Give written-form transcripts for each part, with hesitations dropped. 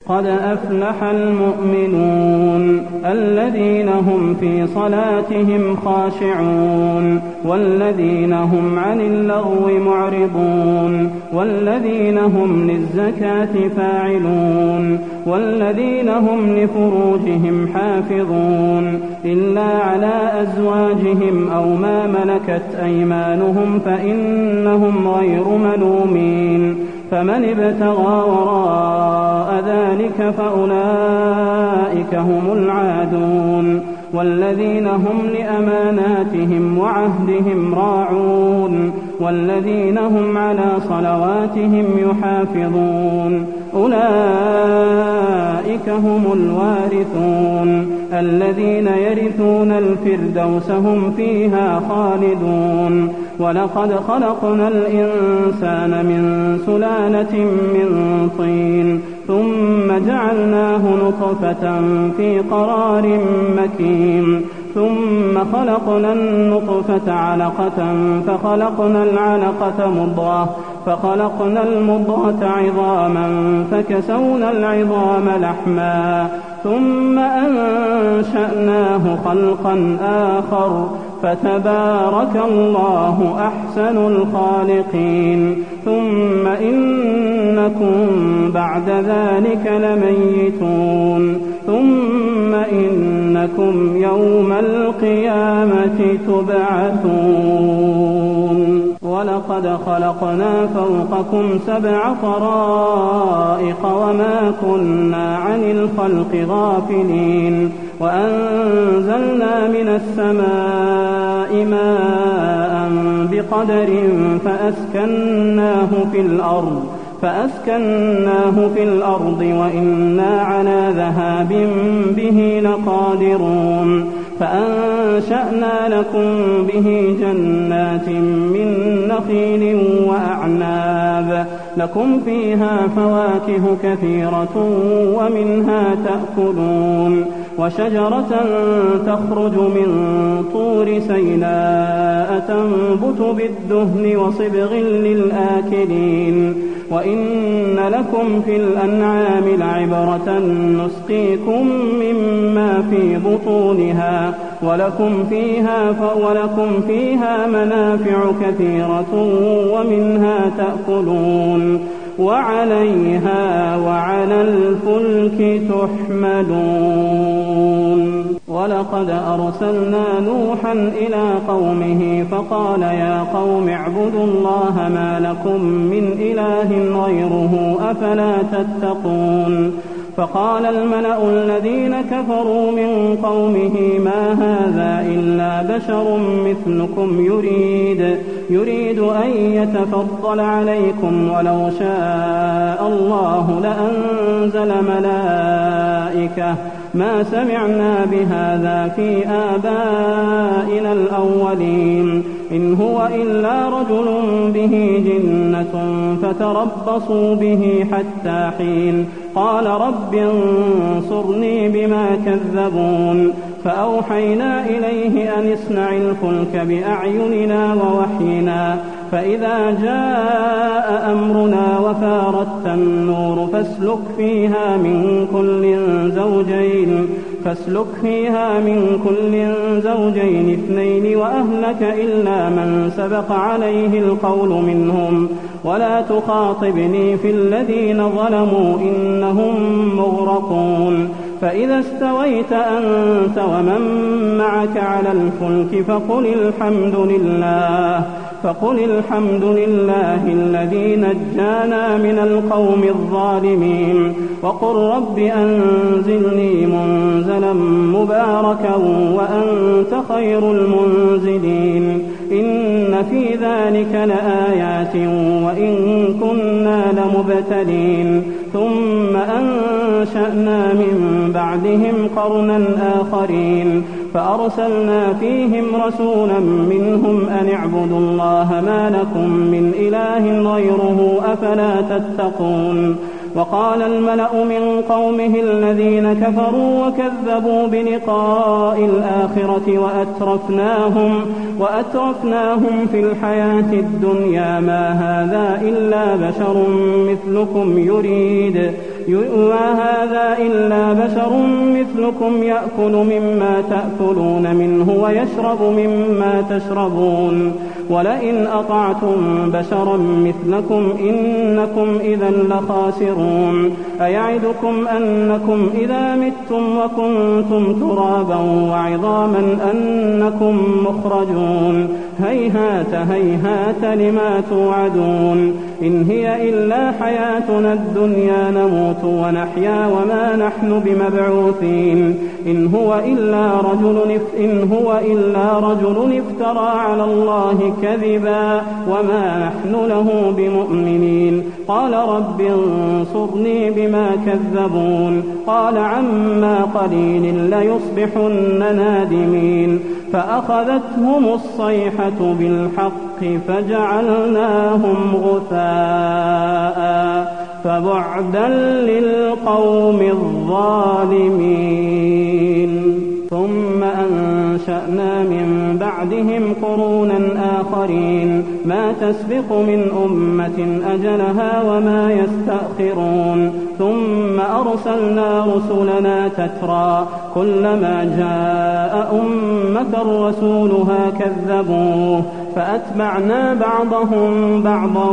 قد أفلح المؤمنون الذين هم في صلاتهم خاشعون والذين هم عن اللغو معرضون والذين هم للزكاة فاعلون والذين هم لفروجهم حافظون إلا على أزواجهم أو ما ملكت أيمانهم فإنهم غير ملومين فمن ابتغى وراء ذلك فأولئك هم العادون والذين هم لأماناتهم وعهدهم راعون والذين هم على صلواتهم يحافظون أولئك هم الوارثون الذين يرثون الفردوس هم فيها خالدون ولقد خلقنا الإنسان من سلالة من طين ثم جعلناه نطفة في قرار مكين ثم خلقنا النطفة علقة فخلقنا العلقة مضغة فخلقنا المضغة عظاما فكسونا العظام لحما ثم أنشأناه خلقا آخر فتبارك الله أحسن الخالقين ثم إنكم بعد ذلك لميتون ثم إنكم يوم القيامة تبعثون ولقد خلقنا فوقكم 7 طرائق وما كنا عن الخلق غافلين وأنزلنا من السماء ماء بقدر فأسكناه في الأرض وإنا على ذهاب به لقادرون فأنشأنا لكم به جنات من نخيل وأعناب لكم فيها فواكه كثيرة ومنها تأكلون وشجرة تخرج من طور سيناء تنبت بالدهن وصبغ للآكلين وإن لكم في الأنعام لعبرة نسقيكم مما في بطونها ولكم فيها منافع كثيرة ومنها تأكلون وعليها وعلى الفلك تحملون ولقد أرسلنا نوحا إلى قومه فقال يا قوم اعبدوا الله ما لكم من إله غيره أفلا تتقون فقال الملأ الذين كفروا من قومه ما هذا إلا بشر مثلكم يريد أن يتفضل عليكم ولو شاء الله لأنزل ملائكة ما سمعنا بهذا في آبائنا الأولين إن هو إلا رجل به جنة فتربصوا به حتى حين قال رب انصرني بما كذبون فأوحينا إليه أن اصنع الفلك بأعيننا ووحينا فإذا جاء أمرنا وفارت النور فاسلك فيها من كل زوجين 2 وأهلك إلا من سبق عليه القول منهم ولا تخاطبني في الذين ظلموا إنهم مغرقون فإذا استويت أنت ومن معك على الفلك فقل الحمد لله الذي نجانا من القوم الظالمين وقل رب أنزلني منزلا مباركا وأنت خير المنزلين إن في ذلك لآيات وإن كنا لمبتلين ثم أنشأنا من بعدهم قرنا آخرين فأرسلنا فيهم رسولا منهم أن اعبدوا الله ما لكم من إله غيره أفلا تتقون وقال الملأ من قومه الذين كفروا وكذبوا بلقاء الآخرة وأترفناهم في الحياة الدنيا ما هذا إلا بشر مثلكم ما هذا إلا بشر مثلكم يأكل مما تأكلون منه ويشرب مما تشربون ولئن أطعتم بشرا مثلكم إنكم إذا لخاسرون أيعدكم أنكم إذا متم وكنتم ترابا وعظاما أنكم مخرجون هيهات هيهات لما توعدون إن هي إلا حياتنا الدنيا نموت ونحيا وما نحن بمبعوثين إن هو إلا رجل افترى على الله كذبا وما نحن له بمؤمنين قال رب انصرني بما كذبون قال عما قليل ليصبحن نادمين فأخذتهم الصيحة بالحق فجعلناهم غثاء فبعدا للقوم الظالمين ثم أنشأنا من بعدهم قرونا آخرين ما تسبق من أمة أجلها وما يستأخرون ثم أرسلنا رسلنا تترى كلما جاء أمة رسولها كذبوه فأتبعنا بعضهم بعضا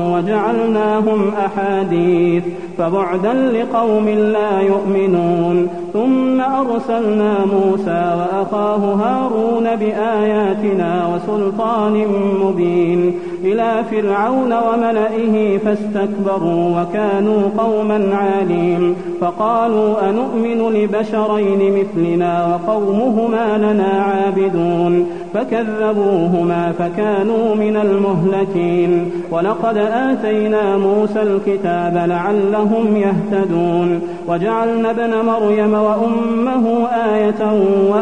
وجعلناهم أحاديث فبعدا لقوم لا يؤمنون ثم أرسلنا موسى وأخاه هارون بآياتنا وسلطان مبين إلى فرعون وملئه فاستكبروا وكانوا قوما عالين فقالوا أنؤمن لبشرين مثلنا وقومهما لنا عابدون فكذبوهما فكانوا من المهلكين ولقد آتينا موسى الكتاب لعلهم يهتدون وجعلنا ابن مريم وأمه آية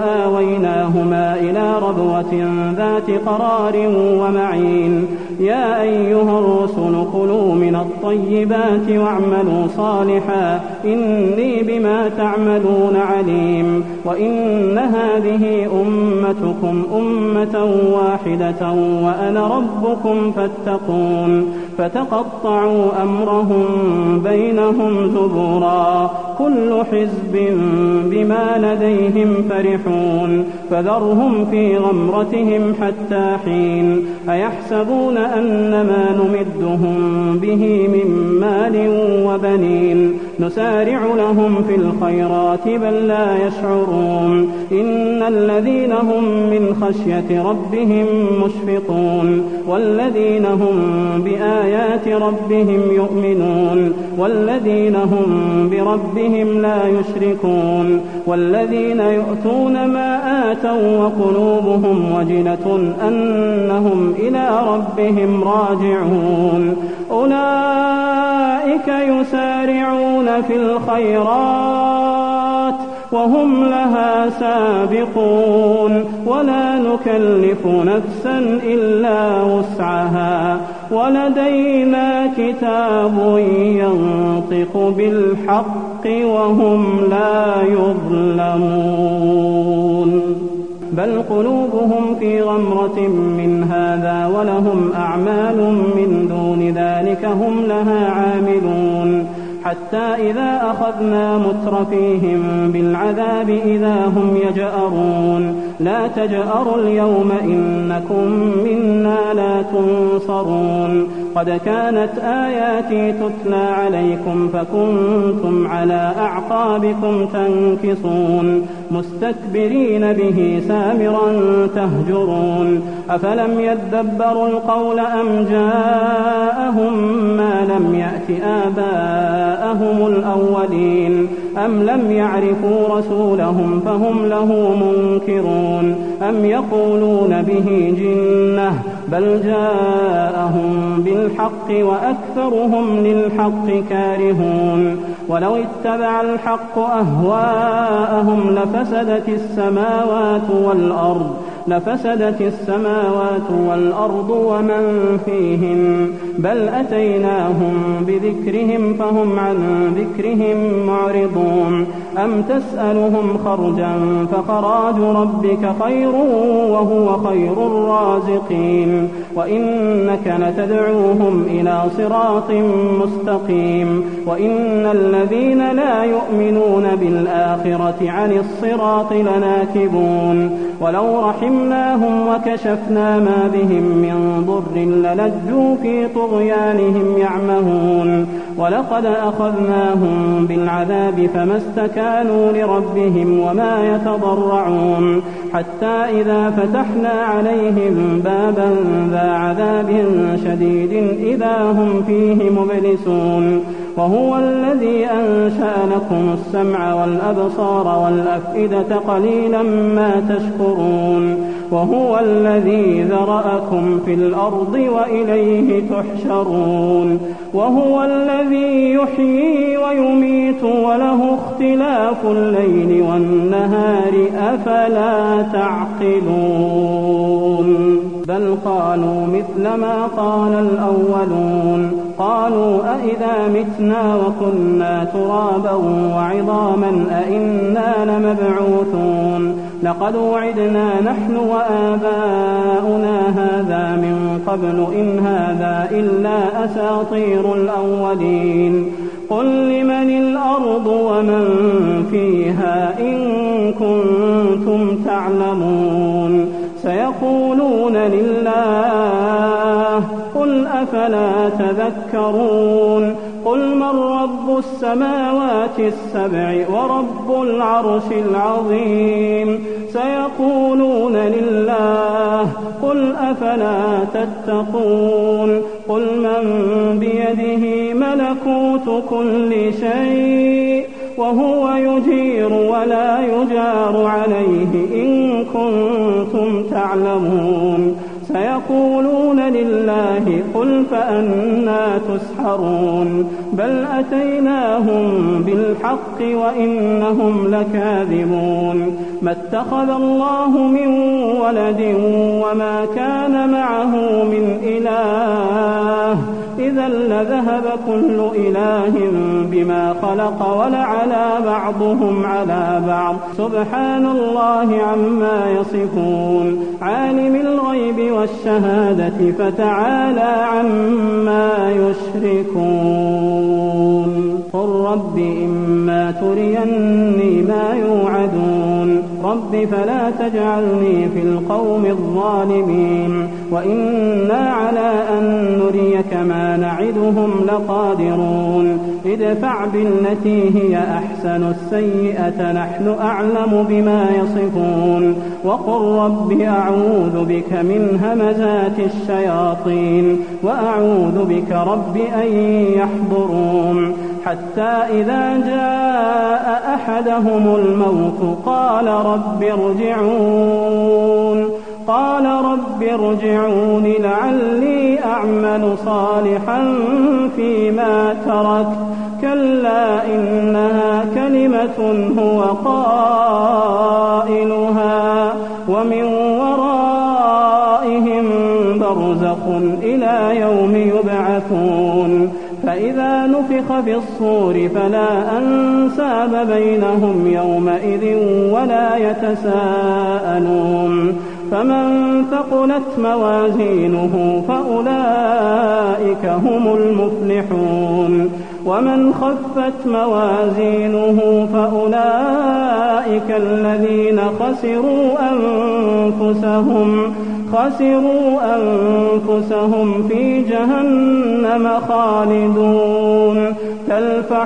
وآويناهما إلى ربوة ذات قرار ومعين يا أيها الرسل كلوا من الطيبات واعملوا صالحا إني بما تعملون عليم وإن هذه أمتكم أمة واحدة وأنا ربكم فاتقون فتقطعوا أمرهم بينهم زبرا كل حزب بما لديهم فرحون فذرهم في غمرتهم حتى حين أيحسبون أنما نمدهم به من مال وبنين نسارع لهم في الخيرات بل لا يشعرون إن الذين هم من خشية ربهم مشفقون والذين هم بآيات ربهم يؤمنون والذين هم بربهم لا يشركون والذين يؤتون ما آتوا وقلوبهم وجلة أنهم إلى ربهم راجعون أولئك يسارعون في الخيرات وهم لها سابقون ولا نكلف نفسا إلا وسعها ولدينا كتاب ينطق بالحق وهم لا يظلمون بل قلوبهم في غمرة من هذا ولهم أعمال من دون ذلك هم لها عاملون حتى إذا أخذنا مترفيهم بالعذاب إذا هم يجأرون لا تجأروا اليوم إنكم منا لا تنصرون قد كانت آياتي تتلى عليكم فكنتم على أعقابكم تنكصون مستكبرين به سامرا تهجرون أفلم يدبروا القول أم جاءهم ما لم يأت آباءهم الأولين أم لم يعرفوا رسولهم فهم له منكرون أم يقولون به جنة بل جاءهم بالحق وأكثرهم للحق كارهون ولو اتبع الحق أهواءهم لفسدت السماوات والأرض ومن فيهن بل أتيناهم بذكرهم فهم عن ذكرهم معرضون أم تسألهم خرجا فخراج ربك خير وهو خير الرازقين وإنك لتدعوهم إلى صراط مستقيم وإن الذين لا يؤمنون بالآخرة عن الصراط لناكبون ولو رحمناهم وكشفنا ما بهم من ضر للجوا في طغيانهم يعمهون ولقد أخذناهم بالعذاب فما استكانوا لربهم وما يتضرعون حتى إذا فتحنا عليهم بابا ذا عذاب شديد إذا هم فيه مبلسون وهو الذي أنشأ لكم السمع والأبصار والأفئدة قليلا ما تشكرون وهو الذي ذرأكم في الأرض وإليه تحشرون وهو الذي يحيي ويميت وله اختلاف الليل والنهار أفلا تعقلون بل قالوا مثل ما قال الأولون قالوا أئذا متنا وكنا ترابا وعظاما أئنا لمبعوثون لقد وعدنا نحن وآباؤنا هذا من قبل إن هذا إلا أساطير الأولين قل لمن الأرض ومن فيها إن كنتم تعلمون سيقولون لله قل أفلا تذكرون قل من رب السماوات السبع ورب العرش العظيم سيقولون لله قل أفلا تتقون قل من بيده ملكوت كل شيء وهو يجير ولا يجار عليه إن كنتم تعلمون سيقولون لله قل فأنى تسحرون بل أتيناهم بالحق وإنهم لكاذبون ما اتخذ الله من ولد وما كان معه من إله إذا لذهب كل إله بما خلق ولعلى بعضهم على بعض سبحان الله عما يصفون عالم الغيب والشهادة فتعالى عما يشركون قل رب إما تريني ما يوعدون رب فلا تجعلني في القوم الظالمين وإنا على أن نريك ما نعدهم لقادرون ادفع بالتي هي أحسن السيئة نحن أعلم بما يصفون وقل رب أعوذ بك من همزات الشياطين وأعوذ بك رب أن يحضرون حتى إذا جاء أحدهم الموت قال رب ارجعون لعلي أعمل صالحا فيما تركت كلا إنها كلمة هو قائلها ومن ورائهم برزخ إلى يوم يبعثون فإذا نفخ في الصور فلا أنساب بينهم يومئذ ولا يتساءلون فمن ثقلت موازينه فأولئك هم المفلحون ومن خفت موازينه فأولئك الذين خسروا أنفسهم في جهنم خالدون تلفح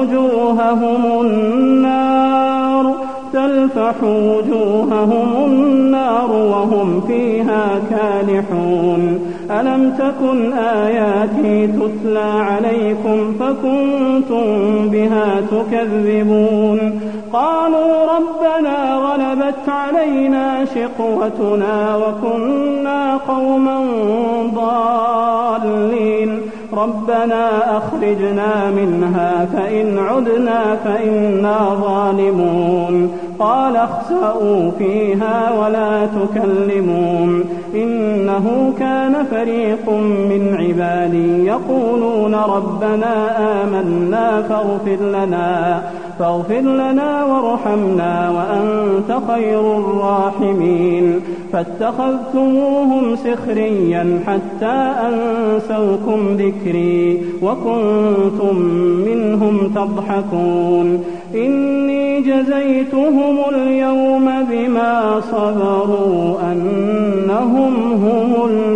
وجوههم النار وهم فيها كالحون ألم تكن آياتي تتلى عليكم فكنتم بها تكذبون قالوا ربنا غلبت علينا شقوتنا وكنا قوما ضالين ربنا أخرجنا منها فإن عدنا فإنا ظالمون قال اخسئوا فيها ولا تكلمون إنه كان فريق من عبادي يقولون ربنا آمنا فاغفر لنا وارحمنا وأنت خير الراحمين فاتخذتموهم سخريا حتى أنسوكم ذكري وكنتم منهم تضحكون إني جزيتهم اليوم بما صبروا أنهم هم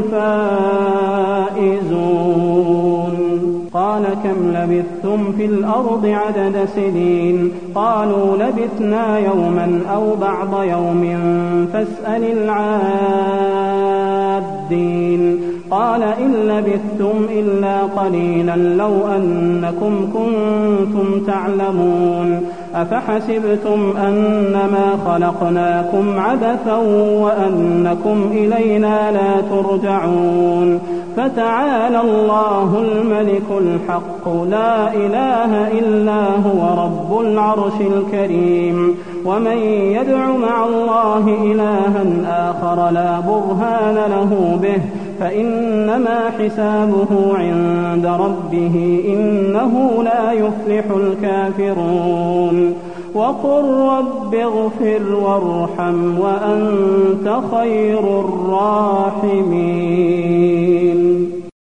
الفائزون قال كم لبثتم في الأرض عدد سنين قالوا لبثنا يوما أو بعض يوم فاسأل العادين قال إن لبثتم إلا قليلا لو أنكم كنتم تعلمون أفحسبتم أنما خلقناكم عبثا وأنكم إلينا لا ترجعون فتعالى الله الملك الحق لا إله إلا هو رب العرش الكريم ومن يدع مع الله إلها آخر لا برهان له به فإنما حسابه عند ربه إنه لا يفلح الكافرون وقل رب اغفر وارحم وأنت خير الراحمين